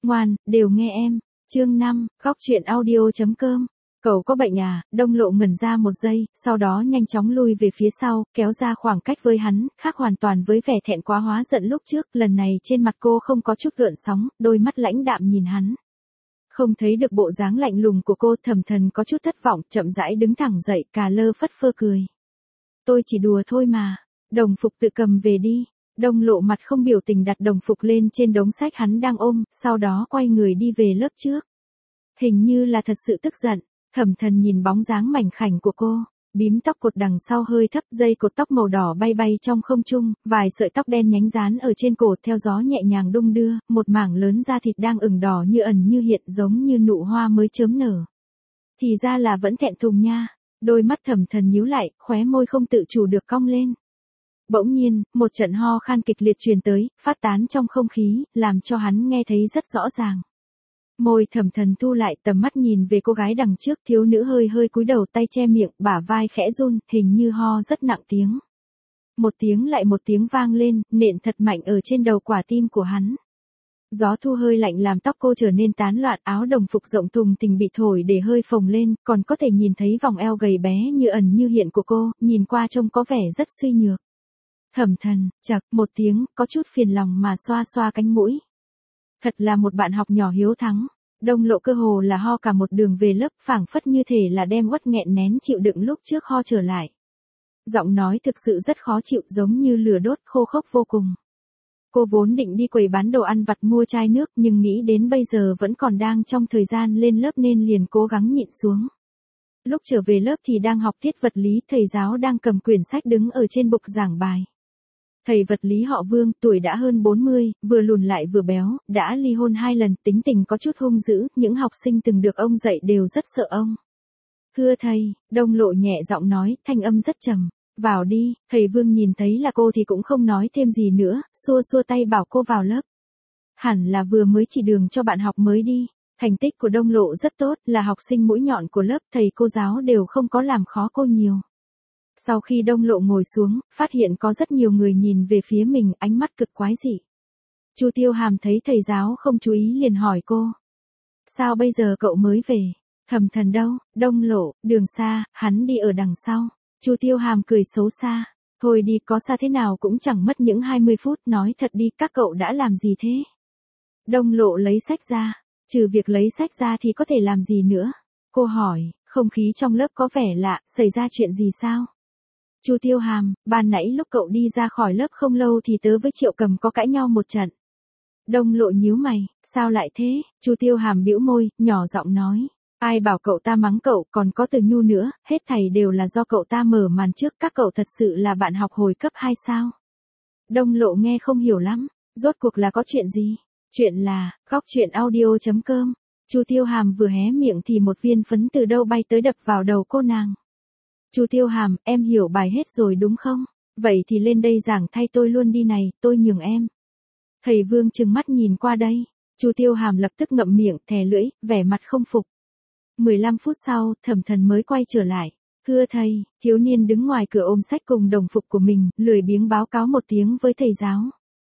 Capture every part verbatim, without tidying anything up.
Ngoan, đều nghe em. Chương năm, góc truyện audio.com. Cậu có bệnh à? Đông Lộ ngẩn ra một giây, sau đó nhanh chóng lui về phía sau, kéo ra khoảng cách với hắn, khác hoàn toàn với vẻ thẹn quá hóa giận lúc trước, lần này trên mặt cô không có chút gợn sóng, đôi mắt lãnh đạm nhìn hắn. Không thấy được bộ dáng lạnh lùng của cô, Thẩm Thần có chút thất vọng, chậm rãi đứng thẳng dậy, cà lơ phất phơ cười. Tôi chỉ đùa thôi mà, đồng phục tự cầm về đi. Đông Lộ mặt không biểu tình đặt đồng phục lên trên đống sách hắn đang ôm, sau đó quay người đi về lớp trước. Hình như là thật sự tức giận, Thẩm Thần nhìn bóng dáng mảnh khảnh của cô, bím tóc cột đằng sau hơi thấp, dây cột tóc màu đỏ bay bay trong không trung, vài sợi tóc đen nhánh dán ở trên cổ theo gió nhẹ nhàng đung đưa, một mảng lớn da thịt đang ửng đỏ như ẩn như hiện giống như nụ hoa mới chớm nở. Thì ra là vẫn thẹn thùng nha, đôi mắt Thẩm Thần nhíu lại, khóe môi không tự chủ được cong lên. Bỗng nhiên, một trận ho khan kịch liệt truyền tới, phát tán trong không khí, làm cho hắn nghe thấy rất rõ ràng. Môi Thẩm Thần thu lại, tầm mắt nhìn về cô gái đằng trước, thiếu nữ hơi hơi cúi đầu, tay che miệng, bả vai khẽ run, hình như ho rất nặng tiếng. Một tiếng lại một tiếng vang lên, nện thật mạnh ở trên đầu quả tim của hắn. Gió thu hơi lạnh làm tóc cô trở nên tán loạn, áo đồng phục rộng thùng thình bị thổi để hơi phồng lên, còn có thể nhìn thấy vòng eo gầy bé như ẩn như hiện của cô, nhìn qua trông có vẻ rất suy nhược. Thẩm Thần, chậc, một tiếng, có chút phiền lòng mà xoa xoa cánh mũi. Thật là một bạn học nhỏ hiếu thắng. Đông Lộ cơ hồ là ho cả một đường về lớp, phảng phất như thể là đem uất nghẹn nén chịu đựng lúc trước ho trở lại. Giọng nói thực sự rất khó chịu, giống như lửa đốt, khô khốc vô cùng. Cô vốn định đi quầy bán đồ ăn vặt mua chai nước, nhưng nghĩ đến bây giờ vẫn còn đang trong thời gian lên lớp nên liền cố gắng nhịn xuống. Lúc trở về lớp thì đang học tiết vật lý, thầy giáo đang cầm quyển sách đứng ở trên bục giảng bài. Thầy vật lý họ Vương, tuổi đã hơn bốn mươi, vừa lùn lại vừa béo, đã ly hôn hai lần, tính tình có chút hung dữ, những học sinh từng được ông dạy đều rất sợ ông. Thưa thầy, Đông Lộ nhẹ giọng nói, thanh âm rất trầm. Vào đi, thầy Vương nhìn thấy là cô thì cũng không nói thêm gì nữa, xua xua tay bảo cô vào lớp. Hẳn là vừa mới chỉ đường cho bạn học mới đi. Thành tích của Đông Lộ rất tốt, là học sinh mũi nhọn của lớp, thầy cô giáo đều không có làm khó cô nhiều. Sau khi Đông Lộ ngồi xuống, phát hiện có rất nhiều người nhìn về phía mình, ánh mắt cực quái dị. Chu Tiêu Hàm thấy thầy giáo không chú ý liền hỏi cô. Sao bây giờ cậu mới về? Thẩm Thần đâu? Đông Lộ, đường xa, hắn đi ở đằng sau. Chu Tiêu Hàm cười xấu xa. Thôi đi, có xa thế nào cũng chẳng mất những hai mươi phút, nói thật đi, các cậu đã làm gì thế? Đông Lộ lấy sách ra. Trừ việc lấy sách ra thì có thể làm gì nữa? Cô hỏi, không khí trong lớp có vẻ lạ, xảy ra chuyện gì sao? Chu Tiêu Hàm, ban nãy lúc cậu đi ra khỏi lớp không lâu thì tớ với Triệu Cầm có cãi nhau một trận. Đông Lộ nhíu mày, sao lại thế? Chu Tiêu Hàm bĩu môi, nhỏ giọng nói. Ai bảo cậu ta mắng cậu, còn có Từ Nhu nữa, hết thảy đều là do cậu ta mở màn trước, các cậu thật sự là bạn học hồi cấp hai sao? Đông Lộ nghe không hiểu lắm, rốt cuộc là có chuyện gì? Chuyện là, góc truyện audio.com. Chu Tiêu Hàm vừa hé miệng thì một viên phấn từ đâu bay tới đập vào đầu cô nàng. Chu Tiêu Hàm, em hiểu bài hết rồi đúng không? Vậy thì lên đây giảng thay tôi luôn đi này, tôi nhường em. Thầy Vương trừng mắt nhìn qua đây. Chu Tiêu Hàm lập tức ngậm miệng, thè lưỡi, vẻ mặt không phục. mười lăm phút sau, Thẩm Thần mới quay trở lại. Thưa thầy, thiếu niên đứng ngoài cửa ôm sách cùng đồng phục của mình, lười biếng báo cáo một tiếng với thầy giáo.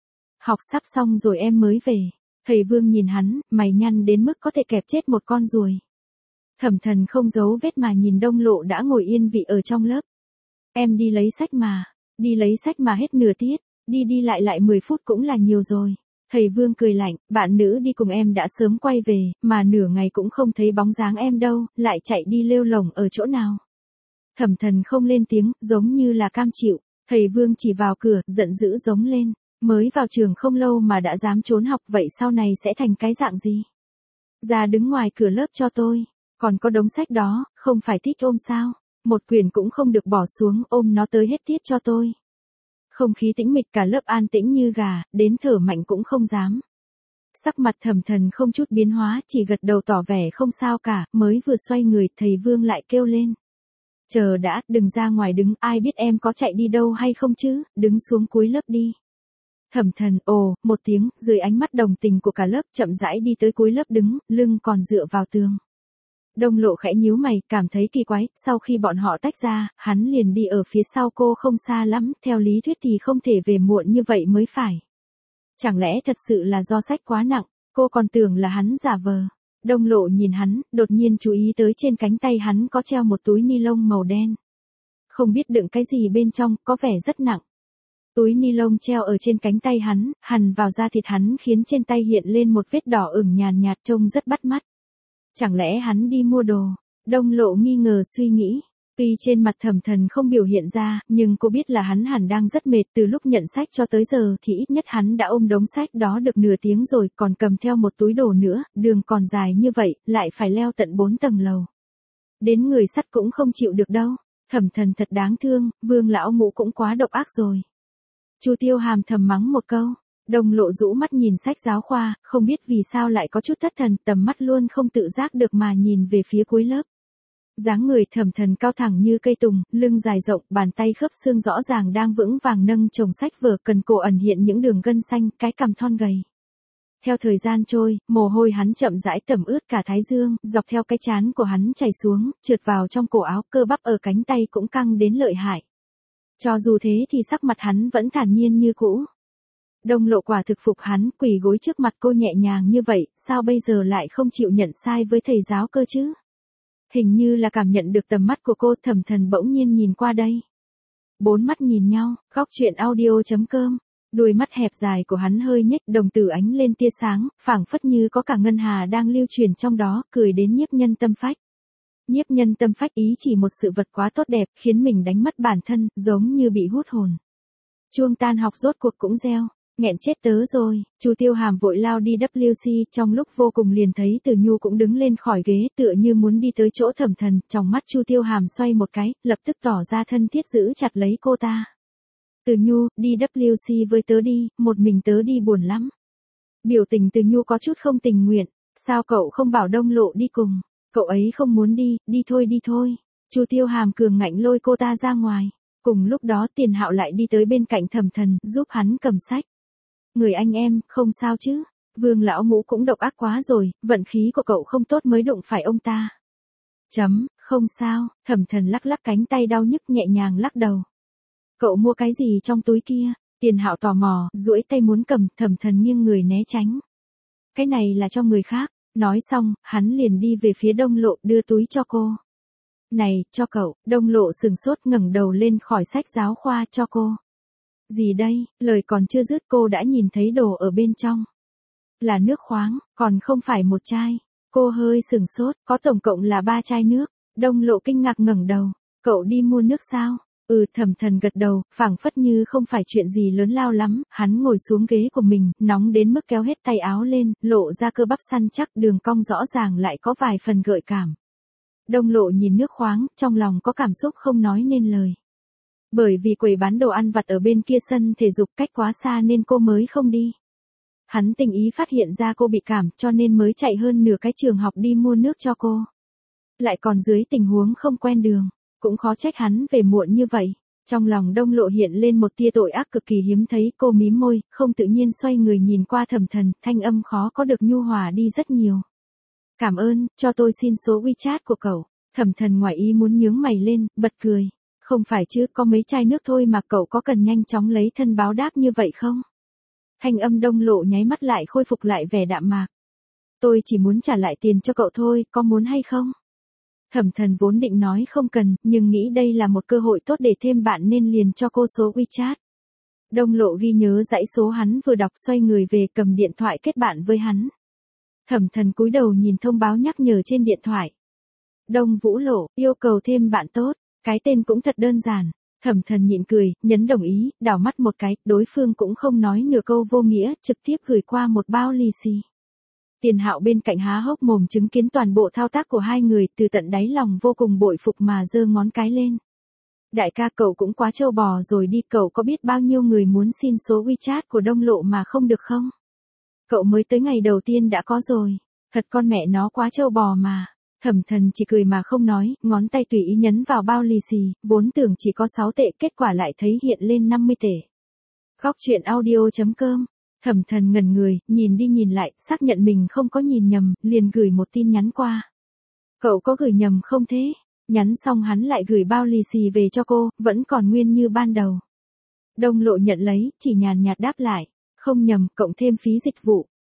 Học sắp xong rồi em mới về. Thầy Vương nhìn hắn, mày nhăn đến mức có thể kẹp chết một con ruồi. Thẩm Thần không giấu vết mà nhìn Đông Lộ đã ngồi yên vị ở trong lớp. Em đi lấy sách mà, đi lấy sách mà hết nửa tiết, đi đi lại lại mười phút cũng là nhiều rồi. Thầy Vương cười lạnh, bạn nữ đi cùng em đã sớm quay về, mà nửa ngày cũng không thấy bóng dáng em đâu, lại chạy đi lêu lổng ở chỗ nào. Thẩm Thần không lên tiếng, giống như là cam chịu. Thầy Vương chỉ vào cửa, giận dữ giống lên. Mới vào trường không lâu mà đã dám trốn học, vậy sau này sẽ thành cái dạng gì? Ra đứng ngoài cửa lớp cho tôi. Còn có đống sách đó, không phải thích ôm sao? Một quyển cũng không được bỏ xuống, ôm nó tới hết tiết cho tôi. Không khí tĩnh mịch, cả lớp an tĩnh như gà, đến thở mạnh cũng không dám. Sắc mặt Thẩm Thần không chút biến hóa, chỉ gật đầu tỏ vẻ không sao cả, mới vừa xoay người, thầy Vương lại kêu lên. Chờ đã, đừng ra ngoài đứng, ai biết em có chạy đi đâu hay không chứ, đứng xuống cuối lớp đi. Thẩm Thần, ồ, một tiếng, dưới ánh mắt đồng tình của cả lớp, chậm rãi đi tới cuối lớp đứng, lưng còn dựa vào tường. Đông Lộ khẽ nhíu mày, cảm thấy kỳ quái, sau khi bọn họ tách ra, hắn liền đi ở phía sau cô không xa lắm, theo lý thuyết thì không thể về muộn như vậy mới phải. Chẳng lẽ thật sự là do sách quá nặng, Cô còn tưởng là hắn giả vờ. Đông Lộ nhìn hắn, đột nhiên chú ý tới trên cánh tay hắn có treo một túi ni lông màu đen. Không biết đựng cái gì bên trong, có vẻ rất nặng. Túi ni lông treo ở trên cánh tay hắn, hằn vào da thịt hắn khiến trên tay hiện lên một vết đỏ ửng nhàn nhạt trông rất bắt mắt. Chẳng lẽ hắn đi mua đồ? Đông Lộ nghi ngờ suy nghĩ. Tuy trên mặt Thẩm Thần không biểu hiện ra, nhưng cô biết là hắn hẳn đang rất mệt, từ lúc nhận sách cho tới giờ thì ít nhất hắn đã ôm đống sách đó được nửa tiếng rồi, còn cầm theo một túi đồ nữa, đường còn dài như vậy, lại phải leo tận bốn tầng lầu. Đến người sắt cũng không chịu được đâu. Thẩm Thần thật đáng thương, Vương lão ngũ cũng quá độc ác rồi. Chu Tiêu Hàm thầm mắng một câu. Đông Lộ rũ mắt nhìn sách giáo khoa, không biết vì sao lại có chút thất thần, tầm mắt luôn không tự giác được mà nhìn về phía cuối lớp. Dáng người Thẩm Thần cao thẳng như cây tùng, lưng dài rộng, bàn tay khớp xương rõ ràng đang vững vàng nâng chồng sách vở, cần cổ ẩn hiện những đường gân xanh, cái cằm thon gầy. Theo thời gian trôi, mồ hôi hắn chậm rãi tẩm ướt cả thái dương, dọc theo cái trán của hắn chảy xuống, trượt vào trong cổ áo, cơ bắp ở cánh tay cũng căng đến lợi hại. Cho dù thế thì sắc mặt hắn vẫn thản nhiên như cũ. Đông Lộ quả thực phục hắn, quỳ gối trước mặt cô nhẹ nhàng như vậy, sao bây giờ lại không chịu nhận sai với thầy giáo cơ chứ? Hình như là cảm nhận được tầm mắt của cô, Thẩm Thần bỗng nhiên nhìn qua đây. Bốn mắt nhìn nhau, góc truyện audio chấm com. Đuôi mắt hẹp dài của hắn hơi nhếch, đồng tử ánh lên tia sáng, phảng phất như có cả ngân hà đang lưu truyền trong đó, cười đến nhiếp nhân tâm phách. Nhiếp nhân tâm phách ý chỉ một sự vật quá tốt đẹp, khiến mình đánh mất bản thân, giống như bị hút hồn. Chuông tan học rốt cuộc cũng reo. Nghẹn chết tớ rồi. Chu Tiêu Hàm vội lao đi vê kép xê, trong lúc vô cùng liền thấy Từ Nhu cũng đứng lên khỏi ghế, tựa như muốn đi tới chỗ Thẩm Thần, trong mắt Chu Tiêu Hàm xoay một cái, lập tức tỏ ra thân thiết giữ chặt lấy cô ta. Từ Nhu, đi vê kép xê với tớ đi, một mình tớ đi buồn lắm. Biểu tình Từ Nhu có chút không tình nguyện, sao cậu không bảo Đông Lộ đi cùng? Cậu ấy không muốn đi, đi thôi đi thôi. Chu Tiêu Hàm cường ngạnh lôi cô ta ra ngoài. Cùng lúc đó Tiền Hạo lại đi tới bên cạnh Thẩm Thần, giúp hắn cầm sách. Người anh em, không sao chứ? Vương lão ngũ cũng độc ác quá rồi, vận khí của cậu không tốt mới đụng phải ông ta. Chấm, không sao. Thẩm Thần lắc lắc cánh tay đau nhức nhẹ nhàng lắc đầu. Cậu mua cái gì trong túi kia? Tiền Hạo tò mò, duỗi tay muốn cầm, Thẩm Thần nghiêng người né tránh. Cái này là cho người khác. Nói xong, hắn liền đi về phía Đông Lộ, đưa túi cho cô. Này, cho cậu. Đông Lộ sừng sốt ngẩng đầu lên khỏi sách giáo khoa, cho cô. Gì đây? Lời còn chưa dứt cô đã nhìn thấy đồ ở bên trong. Là nước khoáng, còn không phải một chai. Cô hơi sừng sốt, có tổng cộng là ba chai nước. Đông Lộ kinh ngạc ngẩng đầu. Cậu đi mua nước sao? Ừ, Thẩm Thần gật đầu, phảng phất như không phải chuyện gì lớn lao lắm, hắn ngồi xuống ghế của mình, nóng đến mức kéo hết tay áo lên, lộ ra cơ bắp săn chắc, đường cong rõ ràng lại có vài phần gợi cảm. Đông Lộ nhìn nước khoáng, trong lòng có cảm xúc không nói nên lời. Bởi vì quầy bán đồ ăn vặt ở bên kia sân thể dục cách quá xa nên cô mới không đi. Hắn tình ý phát hiện ra cô bị cảm cho nên mới chạy hơn nửa cái trường học đi mua nước cho cô. Lại còn dưới tình huống không quen đường, cũng khó trách hắn về muộn như vậy. Trong lòng Đông Lộ hiện lên một tia tội ác cực kỳ hiếm thấy, cô mím môi, không tự nhiên xoay người nhìn qua Thẩm Thần, thanh âm khó có được nhu hòa đi rất nhiều. Cảm ơn, cho tôi xin số WeChat của cậu. Thẩm Thần ngoài ý muốn nhướng mày lên, bật cười. Không phải chứ, có mấy chai nước thôi mà cậu có cần nhanh chóng lấy thân báo đáp như vậy không? Thanh âm Đông Lộ nháy mắt lại khôi phục lại vẻ đạm mạc. Tôi chỉ muốn trả lại tiền cho cậu thôi, có muốn hay không? Thẩm Thần vốn định nói không cần, nhưng nghĩ đây là một cơ hội tốt để thêm bạn nên liền cho cô số WeChat. Đông Lộ ghi nhớ dãy số hắn vừa đọc, xoay người về cầm điện thoại kết bạn với hắn. Thẩm Thần cúi đầu nhìn thông báo nhắc nhở trên điện thoại. Đông Vũ Lộ, yêu cầu thêm bạn tốt. Cái tên cũng thật đơn giản. Thẩm Thần nhịn cười, nhấn đồng ý, đảo mắt một cái, đối phương cũng không nói nửa câu vô nghĩa, trực tiếp gửi qua một bao lì xì. Tiền Hạo bên cạnh há hốc mồm chứng kiến toàn bộ thao tác của hai người, từ tận đáy lòng vô cùng bội phục mà giơ ngón cái lên. Đại ca, cậu cũng quá trâu bò rồi đi, cậu có biết bao nhiêu người muốn xin số WeChat của Đông Lộ mà không được không? Cậu mới tới ngày đầu tiên đã có rồi. Thật con mẹ nó quá trâu bò mà. Thẩm Thần chỉ cười mà không nói, ngón tay tùy ý nhấn vào bao lì xì, vốn tưởng chỉ có sáu tệ, kết quả lại thấy hiện lên năm mươi tệ. Góc truyện audio chấm com. Thẩm Thần ngẩn người, nhìn đi nhìn lại, xác nhận mình không có nhìn nhầm, liền gửi một tin nhắn qua. Cậu có gửi nhầm không thế? Nhắn xong hắn lại gửi bao lì xì về cho cô, vẫn còn nguyên như ban đầu. Đông Lộ nhận lấy, chỉ nhàn nhạt đáp lại. Không nhầm, cộng thêm phí dịch vụ.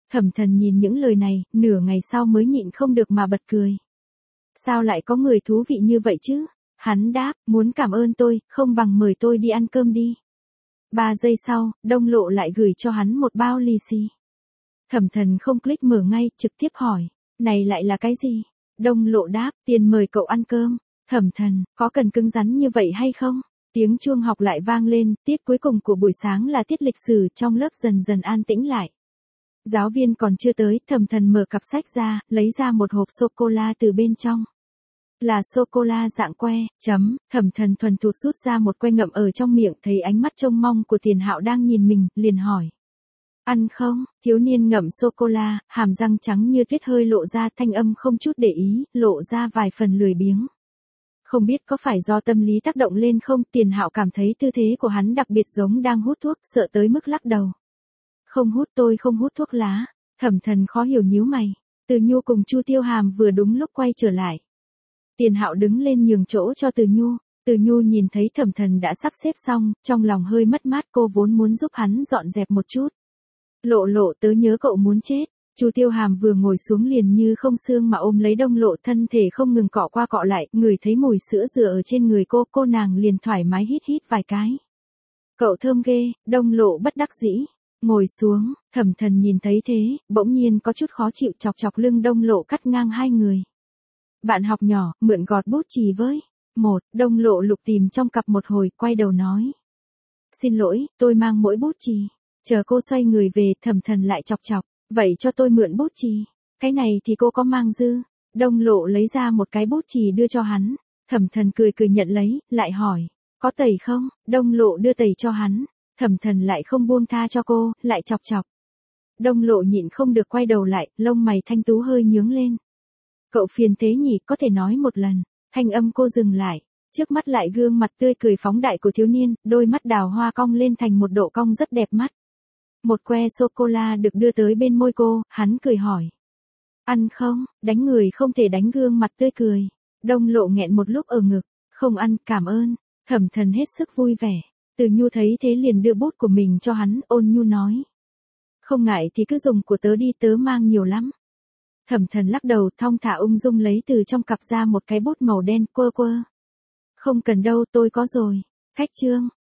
Thẩm Thần nhìn những lời này, nửa ngày sau mới nhịn không được mà bật cười. Sao lại có người thú vị như vậy chứ? Hắn đáp, muốn cảm ơn tôi, không bằng mời tôi đi ăn cơm đi. Ba giây sau, Đông Lộ lại gửi cho hắn một bao lì xì. Thẩm Thần không click mở ngay, trực tiếp hỏi, này lại là cái gì? Đông Lộ đáp, tiền mời cậu ăn cơm. Thẩm Thần, có cần cứng rắn như vậy hay không? Tiếng chuông học lại vang lên, tiết cuối cùng của buổi sáng là tiết lịch sử, trong lớp dần dần an tĩnh lại. Giáo viên còn chưa tới, Thẩm Thần mở cặp sách ra, lấy ra một hộp sô-cô-la từ bên trong. Là sô-cô-la dạng que, chấm, Thẩm Thần thuần thục rút ra một que ngậm ở trong miệng, thấy ánh mắt trông mong của Tiền Hạo đang nhìn mình, liền hỏi. Ăn không? Thiếu niên ngậm sô-cô-la, hàm răng trắng như tuyết hơi lộ ra, thanh âm không chút để ý, lộ ra vài phần lười biếng. Không biết có phải do tâm lý tác động lên không, Tiền Hạo cảm thấy tư thế của hắn đặc biệt giống đang hút thuốc, sợ tới mức lắc đầu. Không hút, tôi không hút thuốc lá. Thẩm Thần khó hiểu nhíu mày. Từ Nhu cùng Chu Tiêu Hàm vừa đúng lúc quay trở lại. Tiền Hạo đứng lên nhường chỗ cho Từ Nhu. Từ Nhu nhìn thấy Thẩm Thần đã sắp xếp xong, trong lòng hơi mất mát, cô vốn muốn giúp hắn dọn dẹp một chút. Lộ Lộ, tớ nhớ cậu muốn chết. Chu Tiêu Hàm vừa ngồi xuống liền như không xương mà ôm lấy Đông Lộ, thân thể không ngừng cọ qua cọ lại, ngửi thấy mùi sữa dừa ở trên người cô, cô nàng liền thoải mái hít hít vài cái. Cậu thơm ghê. Đông Lộ bất đắc dĩ. Ngồi xuống, Thẩm Thần nhìn thấy thế, bỗng nhiên có chút khó chịu, chọc chọc lưng Đông Lộ cắt ngang hai người. Bạn học nhỏ, mượn gọt bút chì với. Một, Đông Lộ lục tìm trong cặp một hồi, quay đầu nói. Xin lỗi, tôi mang mỗi bút chì. Chờ cô xoay người về, Thẩm Thần lại chọc chọc. Vậy cho tôi mượn bút chì. Cái này thì cô có mang dư. Đông Lộ lấy ra một cái bút chì đưa cho hắn. Thẩm Thần cười cười nhận lấy, lại hỏi. Có tẩy không? Đông Lộ đưa tẩy cho hắn. Thẩm Thần lại không buông tha cho cô, lại chọc chọc. Đông Lộ nhịn không được quay đầu lại, lông mày thanh tú hơi nhướng lên. Cậu phiền thế nhỉ, có thể nói một lần. Thanh âm cô dừng lại. Trước mắt lại gương mặt tươi cười phóng đại của thiếu niên, đôi mắt đào hoa cong lên thành một độ cong rất đẹp mắt. Một que sô-cô-la được đưa tới bên môi cô, hắn cười hỏi. Ăn không? Đánh người không thể đánh gương mặt tươi cười. Đông Lộ nghẹn một lúc ở ngực. Không ăn, cảm ơn. Thẩm Thần hết sức vui vẻ. Từ Nhu thấy thế liền đưa bút của mình cho hắn, ôn nhu nói. Không ngại thì cứ dùng của tớ đi, tớ mang nhiều lắm. Thẩm Thần lắc đầu, thong thả ung dung lấy từ trong cặp ra một cái bút màu đen, quơ quơ. Không cần đâu, tôi có rồi. Khách trương,